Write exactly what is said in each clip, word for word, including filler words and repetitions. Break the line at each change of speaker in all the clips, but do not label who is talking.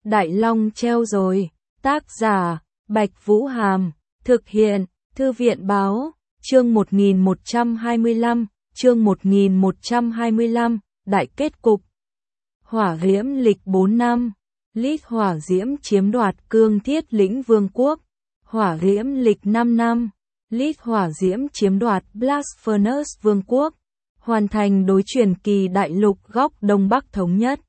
Đại Long treo rồi. Tác giả, Bạch Vũ Hàm. Thực hiện, Thư viện Báo. Chương một nghìn một trăm hai mươi lăm, chương một nghìn một trăm hai mươi lăm, đại kết cục. Hỏa Diễm lịch bốn năm. Lít hỏa diễm chiếm đoạt Cương Thiết Lĩnh Vương quốc. Hỏa Diễm lịch năm năm. Lít hỏa diễm chiếm đoạt Blast Furnace Vương quốc. Hoàn thành đối truyền kỳ đại lục góc Đông Bắc thống nhất.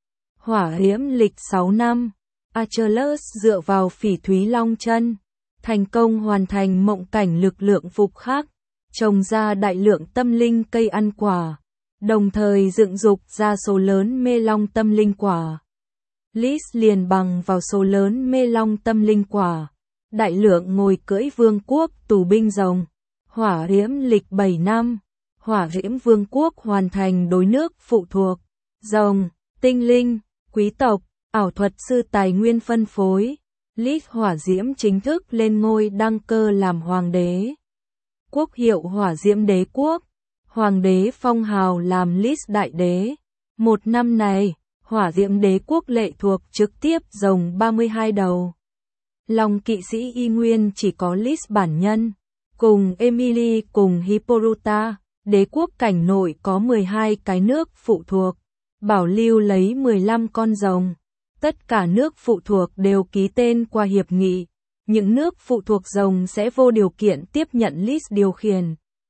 Hỏa Diễm lịch sáu năm. Achilles dựa vào Phỉ Thúy Long Chân, thành công hoàn thành mộng cảnh lực lượng phục khắc, trồng ra đại lượng tâm linh cây ăn quả, đồng thời dựng dục ra số lớn mê long tâm linh quả. Lis liền bằng vào số lớn mê long tâm linh quả, đại lượng ngồi cưỡi vương quốc tù binh rồng. Hỏa Diễm lịch bảy năm. Hỏa Diễm Vương quốc hoàn thành đối nước phụ thuộc, rồng, tinh linh, quý tộc, ảo thuật sư tài nguyên phân phối. Lít hỏa diễm chính thức lên ngôi đăng cơ làm hoàng đế. Quốc hiệu Hỏa Diễm Đế quốc. Hoàng đế phong hào làm Lít đại đế. Một năm này, Hỏa Diễm Đế quốc lệ thuộc trực tiếp rồng ba mươi hai đầu. Long kỵ sĩ y nguyên chỉ có Lít bản nhân, cùng Emily cùng Hippolyta. Đế quốc cảnh nội có mười hai cái nước phụ thuộc, bảo lưu lấy mười lăm con rồng. Tất cả nước phụ thuộc đều ký tên qua hiệp nghị, những nước phụ thuộc rồng sẽ vô điều kiện tiếp nhận Lít điều khiển.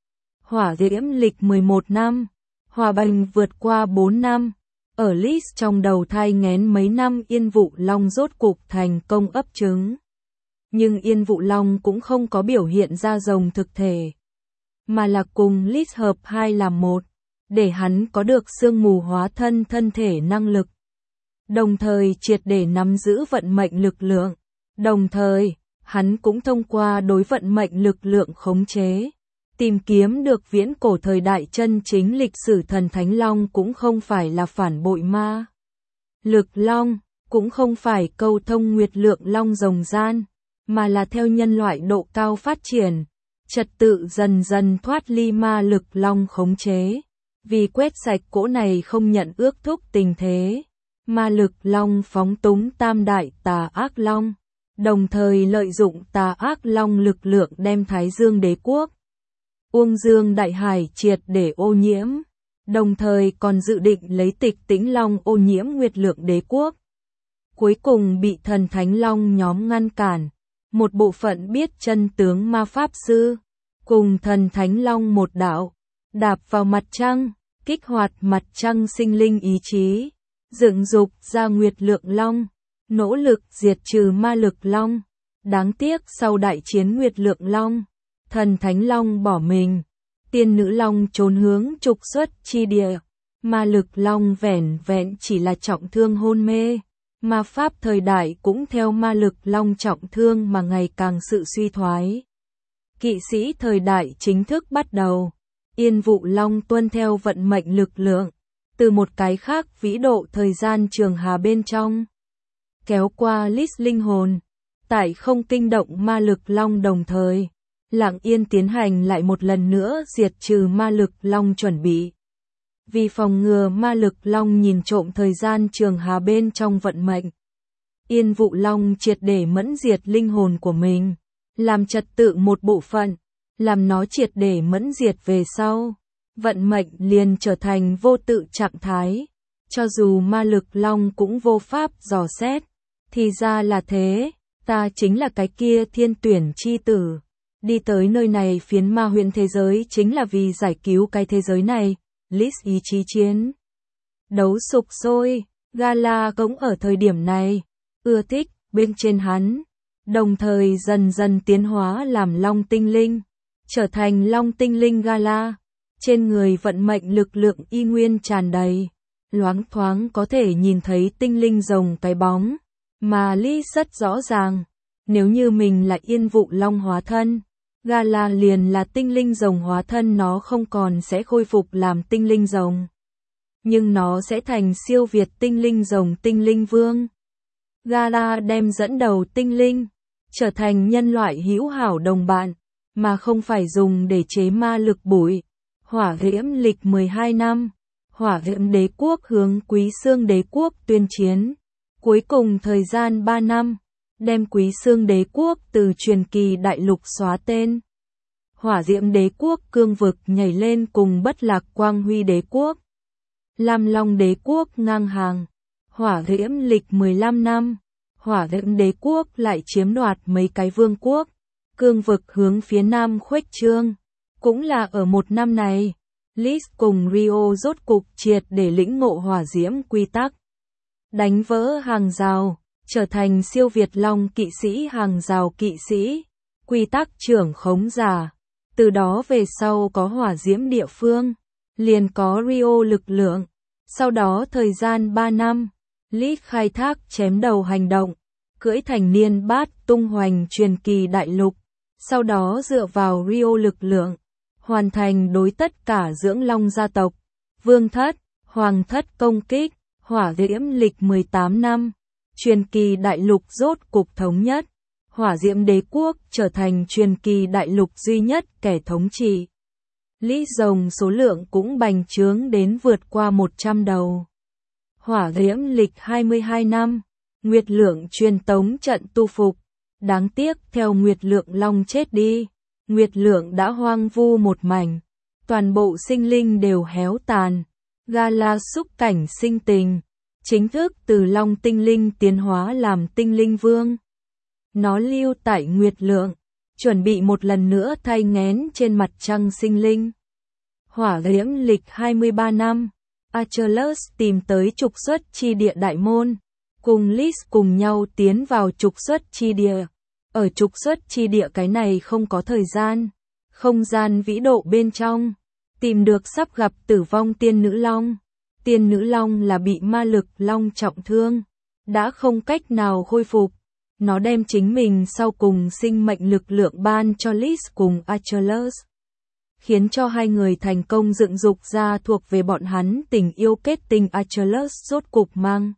Hỏa Diễm lịch mười một năm. Hòa bình vượt qua bốn năm. Ở Lít trong đầu thai nghén mấy năm Yên Vụ Long rốt cục thành công ấp trứng. Nhưng Yên Vụ Long cũng không có biểu hiện ra rồng thực thể, mà là cùng Lít hợp hai làm một, để hắn có được sương mù hóa thân thân thể năng lực. Đồng thời triệt để nắm giữ vận mệnh lực lượng. Đồng thời, hắn cũng thông qua đối vận mệnh lực lượng khống chế, tìm kiếm được viễn cổ thời đại chân chính lịch sử thần Thánh Long cũng không phải là phản bội ma lực Long, cũng không phải câu thông nguyệt lượng Long rồng gian, mà là theo nhân loại độ cao phát triển, trật tự dần dần thoát ly ma lực Long khống chế. Vì quét sạch cỗ này không nhận ước thúc tình thế, ma lực Long phóng túng tam đại tà ác Long, đồng thời lợi dụng tà ác Long lực lượng đem Thái Dương Đế quốc, Uông Dương Đại Hải triệt để ô nhiễm, đồng thời còn dự định lấy Tịch Tĩnh Long ô nhiễm Nguyệt Lượng Đế quốc. Cuối cùng bị thần Thánh Long nhóm ngăn cản, một bộ phận biết chân tướng ma pháp sư, cùng thần Thánh Long một đạo, đạp vào mặt trăng, kích hoạt mặt trăng sinh linh ý chí, dựng dục ra Nguyệt Lượng Long, nỗ lực diệt trừ ma lực Long. Đáng tiếc sau đại chiến Nguyệt Lượng Long, thần Thánh Long bỏ mình, tiên nữ Long trốn hướng trục xuất chi địa, ma lực Long vẻn vẹn chỉ là trọng thương hôn mê. Ma pháp thời đại cũng theo ma lực Long trọng thương mà ngày càng sự suy thoái. Kỵ sĩ thời đại chính thức bắt đầu. Yên Vụ Long tuân theo vận mệnh lực lượng, từ một cái khác vĩ độ thời gian trường hà bên trong, kéo qua Lít linh hồn, tại không kinh động ma lực Long đồng thời, lặng yên tiến hành lại một lần nữa diệt trừ ma lực Long chuẩn bị. Vì phòng ngừa ma lực Long nhìn trộm thời gian trường hà bên trong vận mệnh, Yên Vụ Long triệt để mẫn diệt linh hồn của mình, làm trật tự một bộ phận, làm nó triệt để mẫn diệt về sau, vận mệnh liền trở thành vô tự trạng thái. Cho dù ma lực Long cũng vô pháp dò xét, thì ra là thế, ta chính là cái kia thiên tuyển chi tử, đi tới nơi này phiến ma huyện thế giới chính là vì giải cứu cái thế giới này. Lít ý chí chiến đấu sục sôi, Gala cũng ở thời điểm này ưa thích bên trên hắn, đồng thời dần dần tiến hóa làm Long tinh linh, trở thành Long tinh linh Gala. Trên người vận mệnh lực lượng y nguyên tràn đầy, loáng thoáng có thể nhìn thấy tinh linh rồng cái bóng, mà Ly rất rõ ràng, nếu như mình là Yên Vụ Long hóa thân, Gala liền là tinh linh rồng hóa thân, nó không còn sẽ khôi phục làm tinh linh rồng, nhưng nó sẽ thành siêu việt tinh linh rồng tinh linh vương. Gala đem dẫn đầu tinh linh, trở thành nhân loại hữu hảo đồng bạn, mà không phải dùng để chế ma lực bụi. Hỏa Diễm lịch mười hai năm. Hỏa Diễm Đế quốc hướng Quý Xương Đế quốc tuyên chiến. Cuối cùng thời gian ba năm, đem Quý Xương đế quốc từ truyền kỳ đại lục xóa tên. Hỏa Diễm đế quốc cương vực nhảy lên cùng Bất Lạc Quang Huy đế quốc. Lam Long đế quốc ngang hàng. Hỏa Diễm lịch mười lăm năm, Hỏa Diễm đế quốc lại chiếm đoạt mấy cái vương quốc. Cương vực hướng phía nam khuếch trương. Cũng là ở một năm này, Lis cùng Rio rốt cục triệt để lĩnh ngộ hỏa diễm quy tắc. Đánh vỡ hàng rào, trở thành siêu Việt Long kỵ sĩ hàng rào kỵ sĩ, quy tắc trưởng khống giả. Từ đó về sau có hỏa diễm địa phương, liền có Rio lực lượng. Sau đó thời gian ba năm, Lis khai thác chém đầu hành động, cưỡi thành niên bát tung hoành truyền kỳ đại lục. Sau đó dựa vào Rio lực lượng, hoàn thành đối tất cả dưỡng long gia tộc, vương thất, hoàng thất công kích. Hỏa Diễm lịch mười tám năm, truyền kỳ đại lục rốt cục thống nhất. Hỏa Diễm đế quốc trở thành truyền kỳ đại lục duy nhất kẻ thống trị. Lý rồng số lượng cũng bành trướng đến vượt qua một trăm đầu. Hỏa Diễm lịch hai mươi hai năm, Nguyệt Lượng truyền tống trận tu phục. Đáng tiếc theo Nguyệt Lượng Long chết đi, Nguyệt Lượng đã hoang vu một mảnh. Toàn bộ sinh linh đều héo tàn. Gala xúc cảnh sinh tình, chính thức từ Long tinh linh tiến hóa làm tinh linh vương. Nó lưu tại Nguyệt Lượng, chuẩn bị một lần nữa thay ngén trên mặt trăng sinh linh. Hỏa Diễm lịch hai mươi ba năm, Achilles tìm tới trục xuất chi địa đại môn, cùng Lis cùng nhau tiến vào trục xuất chi địa. Ở trục xuất chi địa cái này không có thời gian, không gian vĩ độ bên trong. Tìm được sắp gặp tử vong tiên nữ long. Tiên nữ long là bị ma lực long trọng thương, đã không cách nào khôi phục. Nó đem chính mình sau cùng sinh mệnh lực lượng ban cho Lis cùng Achilles, khiến cho hai người thành công dựng dục ra thuộc về bọn hắn tình yêu kết tinh. Achilles rốt cục mang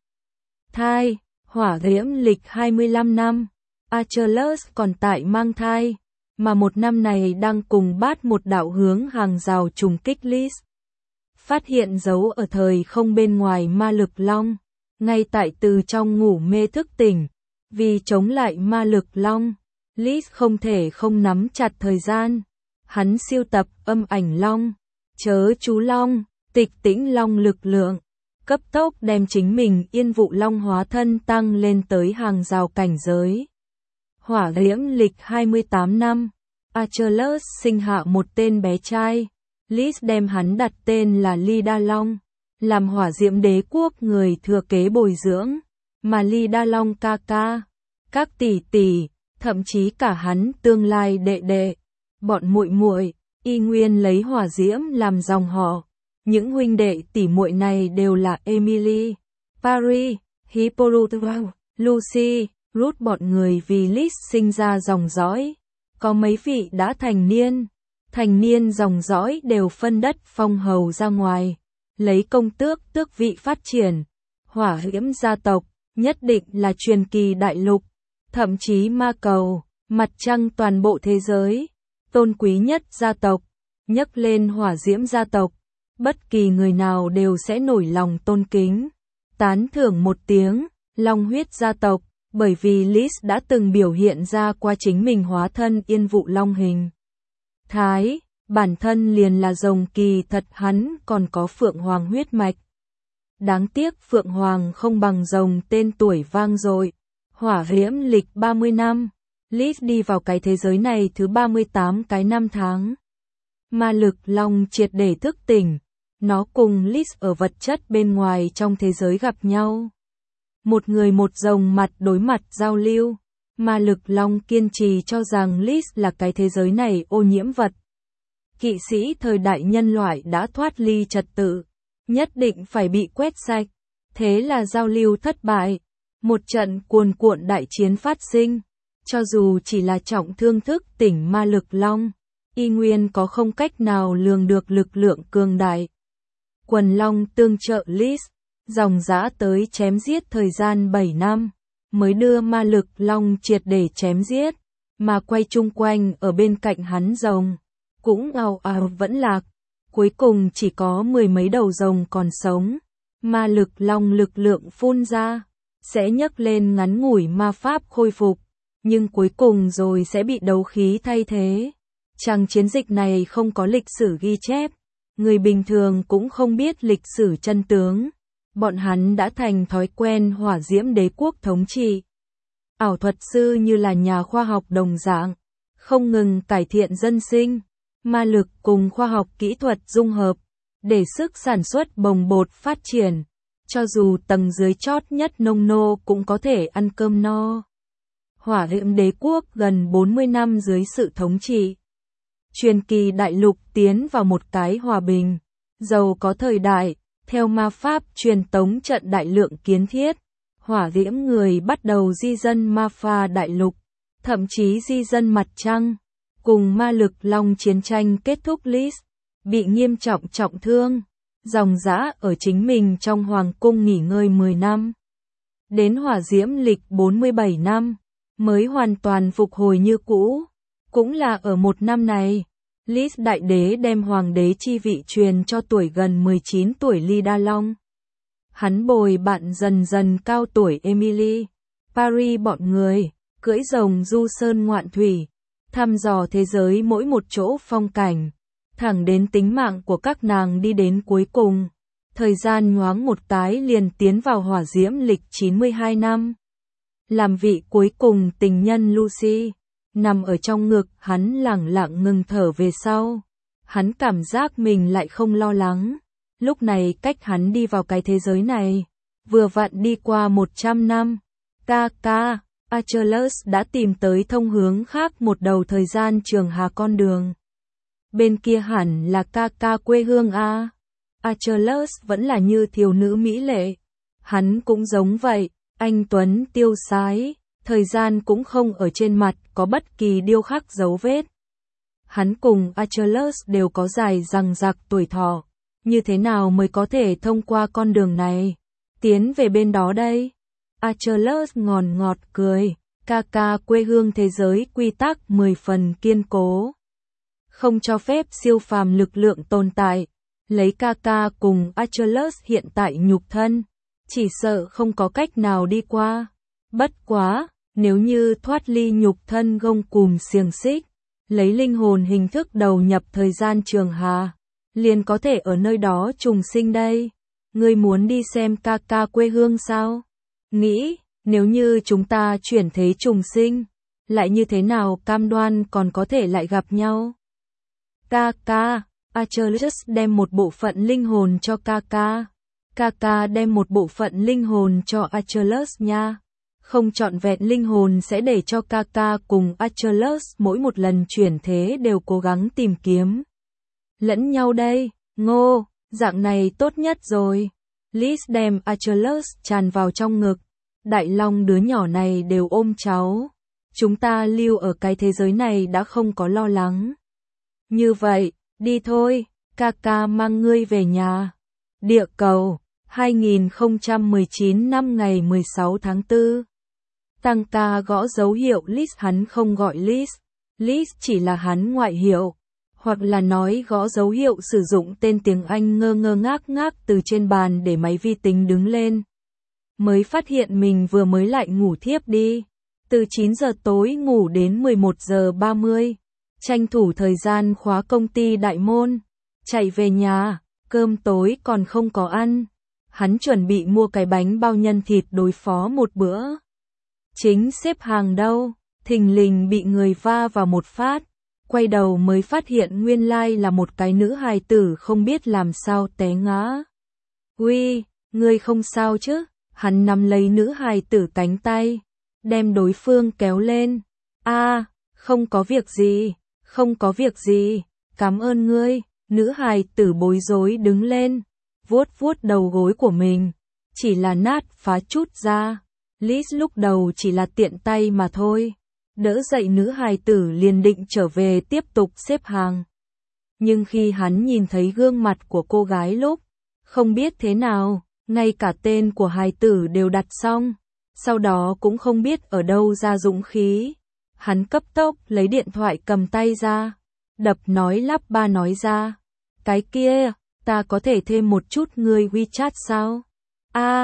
thai. Hỏa Diễm lịch hai mươi lăm năm, Achilles còn tại mang thai, mà một năm này đang cùng Bát một đạo hướng hàng rào trùng kích Lis. Phát hiện dấu ở thời không bên ngoài ma lực long, ngay tại từ trong ngủ mê thức tỉnh. Vì chống lại ma lực long, Lis không thể không nắm chặt thời gian. Hắn siêu tập âm ảnh long, chớ chú long, tịch tĩnh long lực lượng, cấp tốc đem chính mình yên vụ long hóa thân tăng lên tới hàng rào cảnh giới. Hỏa Diễm lịch hai mươi tám năm, Achilles sinh hạ một tên bé trai. Lis đem hắn đặt tên là Lida Long, làm Hỏa Diễm đế quốc người thừa kế bồi dưỡng, mà Lida Long ca ca, các tỷ tỷ, thậm chí cả hắn tương lai đệ đệ, bọn muội muội, y nguyên lấy Hỏa Diễm làm dòng họ. Những huynh đệ tỷ muội này đều là Emily, Paris, Hippolyte, Lucy, Ruth, bọn người vì Lis sinh ra dòng dõi. Có mấy vị đã thành niên, thành niên dòng dõi đều phân đất phong hầu ra ngoài, lấy công tước tước vị phát triển. Hỏa Diễm gia tộc nhất định là truyền kỳ đại lục, thậm chí ma cầu, mặt trăng, toàn bộ thế giới tôn quý nhất gia tộc. Nhắc lên Hỏa Diễm gia tộc, bất kỳ người nào đều sẽ nổi lòng tôn kính, tán thưởng một tiếng. Long huyết gia tộc, bởi vì Lis đã từng biểu hiện ra qua chính mình hóa thân yên vụ long hình thái, bản thân liền là rồng, kỳ thật hắn còn có Phượng Hoàng huyết mạch. Đáng tiếc Phượng Hoàng không bằng rồng tên tuổi vang dội. Hỏa Diễm lịch ba mươi năm, Lis đi vào cái thế giới này thứ ba mươi tám cái năm tháng. Ma lực long triệt để thức tỉnh, nó cùng Lis ở vật chất bên ngoài trong thế giới gặp nhau. Một người một rồng mặt đối mặt giao lưu. Ma lực long kiên trì cho rằng Lis là cái thế giới này ô nhiễm vật. Kỵ sĩ thời đại nhân loại đã thoát ly trật tự, nhất định phải bị quét sạch. Thế là giao lưu thất bại. Một trận cuồn cuộn đại chiến phát sinh. Cho dù chỉ là trọng thương thức tỉnh ma lực long, y nguyên có không cách nào lường được lực lượng cường đại. Quần long tương trợ Lis, dòng dã tới chém giết thời gian bảy năm, mới đưa ma lực long triệt để chém giết, mà quay chung quanh ở bên cạnh hắn rồng, cũng ào ào vẫn lạc. Cuối cùng chỉ có mười mấy đầu rồng còn sống, ma lực long lực lượng phun ra, sẽ nhấc lên ngắn ngủi ma pháp khôi phục, nhưng cuối cùng rồi sẽ bị đấu khí thay thế. Chàng chiến dịch này không có lịch sử ghi chép, người bình thường cũng không biết lịch sử chân tướng. Bọn hắn đã thành thói quen hỏa diễm đế quốc thống trị. Ảo thuật sư như là nhà khoa học đồng dạng, không ngừng cải thiện dân sinh, ma lực cùng khoa học kỹ thuật dung hợp, để sức sản xuất bồng bột phát triển, cho dù tầng dưới chót nhất nông nô cũng có thể ăn cơm no. Hỏa diễm đế quốc gần bốn mươi năm dưới sự thống trị. Truyền kỳ đại lục tiến vào một cái hòa bình, giàu có thời đại, theo ma pháp truyền tống trận đại lượng kiến thiết. Hỏa diễm người bắt đầu di dân ma pha đại lục, thậm chí di dân mặt trăng. Cùng ma lực long chiến tranh kết thúc, Liz bị nghiêm trọng trọng thương, dòng dã ở chính mình trong hoàng cung nghỉ ngơi mười năm. Đến hỏa diễm lịch bốn mươi bảy năm, mới hoàn toàn phục hồi như cũ. Cũng là ở một năm này, Liz đại đế đem hoàng đế chi vị truyền cho tuổi gần mười chín tuổi Lida Long. Hắn bồi bạn dần dần cao tuổi Emily, Paris bọn người, cưỡi rồng du sơn ngoạn thủy, thăm dò thế giới mỗi một chỗ phong cảnh, thẳng đến tính mạng của các nàng đi đến cuối cùng. Thời gian nhoáng một cái liền tiến vào hỏa diễm lịch chín mươi hai năm. Làm vị cuối cùng tình nhân Lucy, nằm ở trong ngực hắn lẳng lặng ngừng thở về sau. Hắn cảm giác mình lại không lo lắng. Lúc này cách hắn đi vào cái thế giới này, vừa vặn đi qua một trăm năm. Ca ca, Achilles đã tìm tới thông hướng khác một đầu thời gian trường hà con đường. Bên kia hẳn là ca ca quê hương a. Achilles vẫn là như thiếu nữ mỹ lệ. Hắn cũng giống vậy, anh tuấn tiêu sái, thời gian cũng không ở trên mặt có bất kỳ điêu khắc dấu vết. Hắn cùng Achilles đều có dài dằng dặc tuổi thọ. Như thế nào mới có thể thông qua con đường này, tiến về bên đó đây? Achilles ngòn ngọt cười, ca ca quê hương thế giới quy tắc mười phần kiên cố. Không cho phép siêu phàm lực lượng tồn tại, lấy ca ca cùng Achilles hiện tại nhục thân, chỉ sợ không có cách nào đi qua. Bất quá, nếu như thoát ly nhục thân gông cùm xiềng xích, lấy linh hồn hình thức đầu nhập thời gian trường hà, liền có thể ở nơi đó trùng sinh đây. Ngươi muốn đi xem ca ca quê hương sao? Nghĩ, nếu như chúng ta chuyển thế trùng sinh, lại như thế nào cam đoan còn có thể lại gặp nhau? Ca ca, Achilles đem một bộ phận linh hồn cho ca ca. Ca ca đem một bộ phận linh hồn cho Achilles nha. Không trọn vẹn linh hồn sẽ để cho ca ca cùng Achilles mỗi một lần chuyển thế đều cố gắng tìm kiếm lẫn nhau đây. Ngô, dạng này tốt nhất rồi. Liz đem Achilles tràn vào trong ngực. Đại Long đứa nhỏ này đều ôm cháu. Chúng ta lưu ở cái thế giới này đã không có lo lắng. Như vậy, đi thôi, ca ca mang ngươi về nhà. Địa cầu, hai nghìn không trăm mười chín năm ngày mười sáu tháng tư. Tăng ca gõ dấu hiệu Liz, hắn không gọi Liz. Liz chỉ là hắn ngoại hiệu. Hoặc là nói gõ dấu hiệu sử dụng tên tiếng Anh ngơ ngơ ngác ngác từ trên bàn để máy vi tính đứng lên. Mới phát hiện mình vừa mới lại ngủ thiếp đi. Từ chín giờ tối ngủ đến mười một giờ ba mươi. Tranh thủ thời gian khóa công ty đại môn. Chạy về nhà, cơm tối còn không có ăn. Hắn chuẩn bị mua cái bánh bao nhân thịt đối phó một bữa. Chính xếp hàng đâu, thình lình bị người va vào một phát. Quay đầu mới phát hiện nguyên lai là một cái nữ hài tử không biết làm sao té ngã. Uy, ngươi không sao chứ? Hắn nắm lấy nữ hài tử cánh tay, đem đối phương kéo lên. A, à, không có việc gì, không có việc gì, cảm ơn ngươi. Nữ hài tử bối rối đứng lên, vuốt vuốt đầu gối của mình, chỉ là nát phá chút ra. Liz lúc đầu chỉ là tiện tay mà thôi. Đỡ dậy nữ hài tử liền định trở về tiếp tục xếp hàng. Nhưng khi hắn nhìn thấy gương mặt của cô gái lúc, không biết thế nào, ngay cả tên của hài tử đều đặt xong, sau đó cũng không biết ở đâu ra dũng khí. Hắn cấp tốc lấy điện thoại cầm tay ra, đập nói lắp ba nói ra. Cái kia, ta có thể thêm một chút người WeChat sao? A,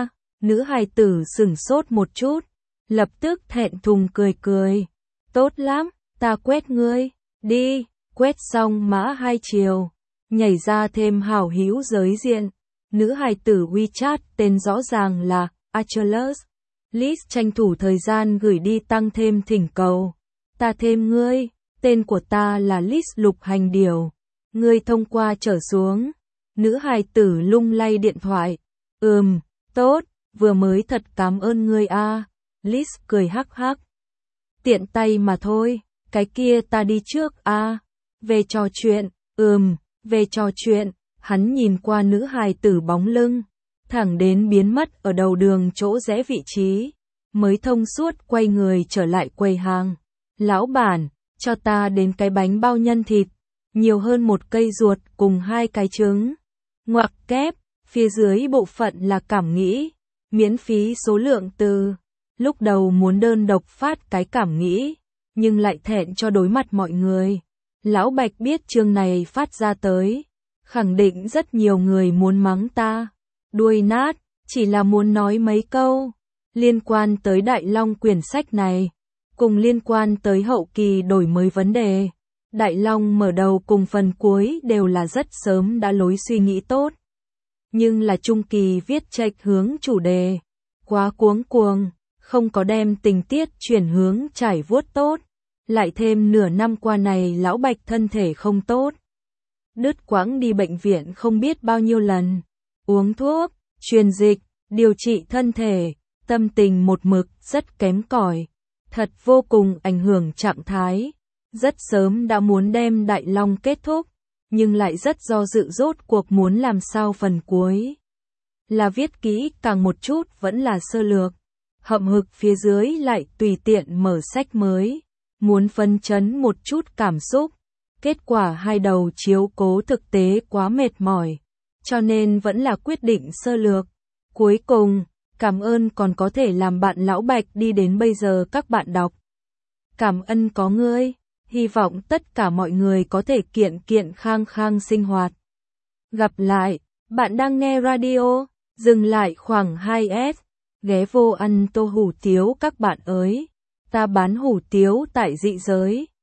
Nữ hài tử sửng sốt một chút, lập tức thẹn thùng cười cười. Tốt lắm, ta quét ngươi, đi, quét xong mã hai chiều, nhảy ra thêm hảo hữu giới diện. Nữ hài tử WeChat tên rõ ràng là Achilles. Liz tranh thủ thời gian gửi đi tăng thêm thỉnh cầu. Ta thêm ngươi, tên của ta là Liz Lục Hành Điểu. Ngươi thông qua trở xuống. Nữ hài tử lung lay điện thoại. Ừm, tốt, vừa mới thật cảm ơn ngươi a. Liz cười hắc hắc. Tiện tay mà thôi, cái kia ta đi trước a. Về trò chuyện, ừm, về trò chuyện. Hắn nhìn qua nữ hài tử bóng lưng, thẳng đến biến mất ở đầu đường chỗ rẽ vị trí, mới thông suốt quay người trở lại quầy hàng. Lão bản, cho ta đến cái bánh bao nhân thịt, nhiều hơn một cây ruột cùng hai cái trứng. Ngoặc kép, phía dưới bộ phận là cảm nghĩ, miễn phí số lượng từ. Lúc đầu muốn đơn độc phát cái cảm nghĩ, nhưng lại thẹn cho đối mặt mọi người. Lão Bạch biết chương này phát ra tới, khẳng định rất nhiều người muốn mắng ta. Đuôi nát, chỉ là muốn nói mấy câu liên quan tới Đại Long quyển sách này, cùng liên quan tới hậu kỳ đổi mới vấn đề. Đại Long mở đầu cùng phần cuối đều là rất sớm đã lối suy nghĩ tốt, nhưng là trung kỳ viết chệch hướng chủ đề, quá cuống cuồng, không có đem tình tiết chuyển hướng trải vuốt tốt. Lại thêm nửa năm qua này Lão Bạch thân thể không tốt, đứt quãng đi bệnh viện không biết bao nhiêu lần, uống thuốc, truyền dịch, điều trị thân thể, tâm tình một mực rất kém cỏi, thật vô cùng ảnh hưởng trạng thái. Rất sớm đã muốn đem Đại Long kết thúc, nhưng lại rất do dự rốt cuộc muốn làm sao phần cuối. Là viết kỹ càng một chút vẫn là sơ lược, hậm hực phía dưới lại tùy tiện mở sách mới, muốn phân chấn một chút cảm xúc. Kết quả hai đầu chiếu cố thực tế quá mệt mỏi, cho nên vẫn là quyết định sơ lược. Cuối cùng, cảm ơn còn có thể làm bạn Lão Bạch đi đến bây giờ các bạn đọc. Cảm ơn có ngươi, hy vọng tất cả mọi người có thể kiện kiện khang khang sinh hoạt. Gặp lại, bạn đang nghe radio, dừng lại khoảng hai phút, ghé vô ăn tô hủ tiếu các bạn ơi. Ta bán hủ tiếu tại dị giới.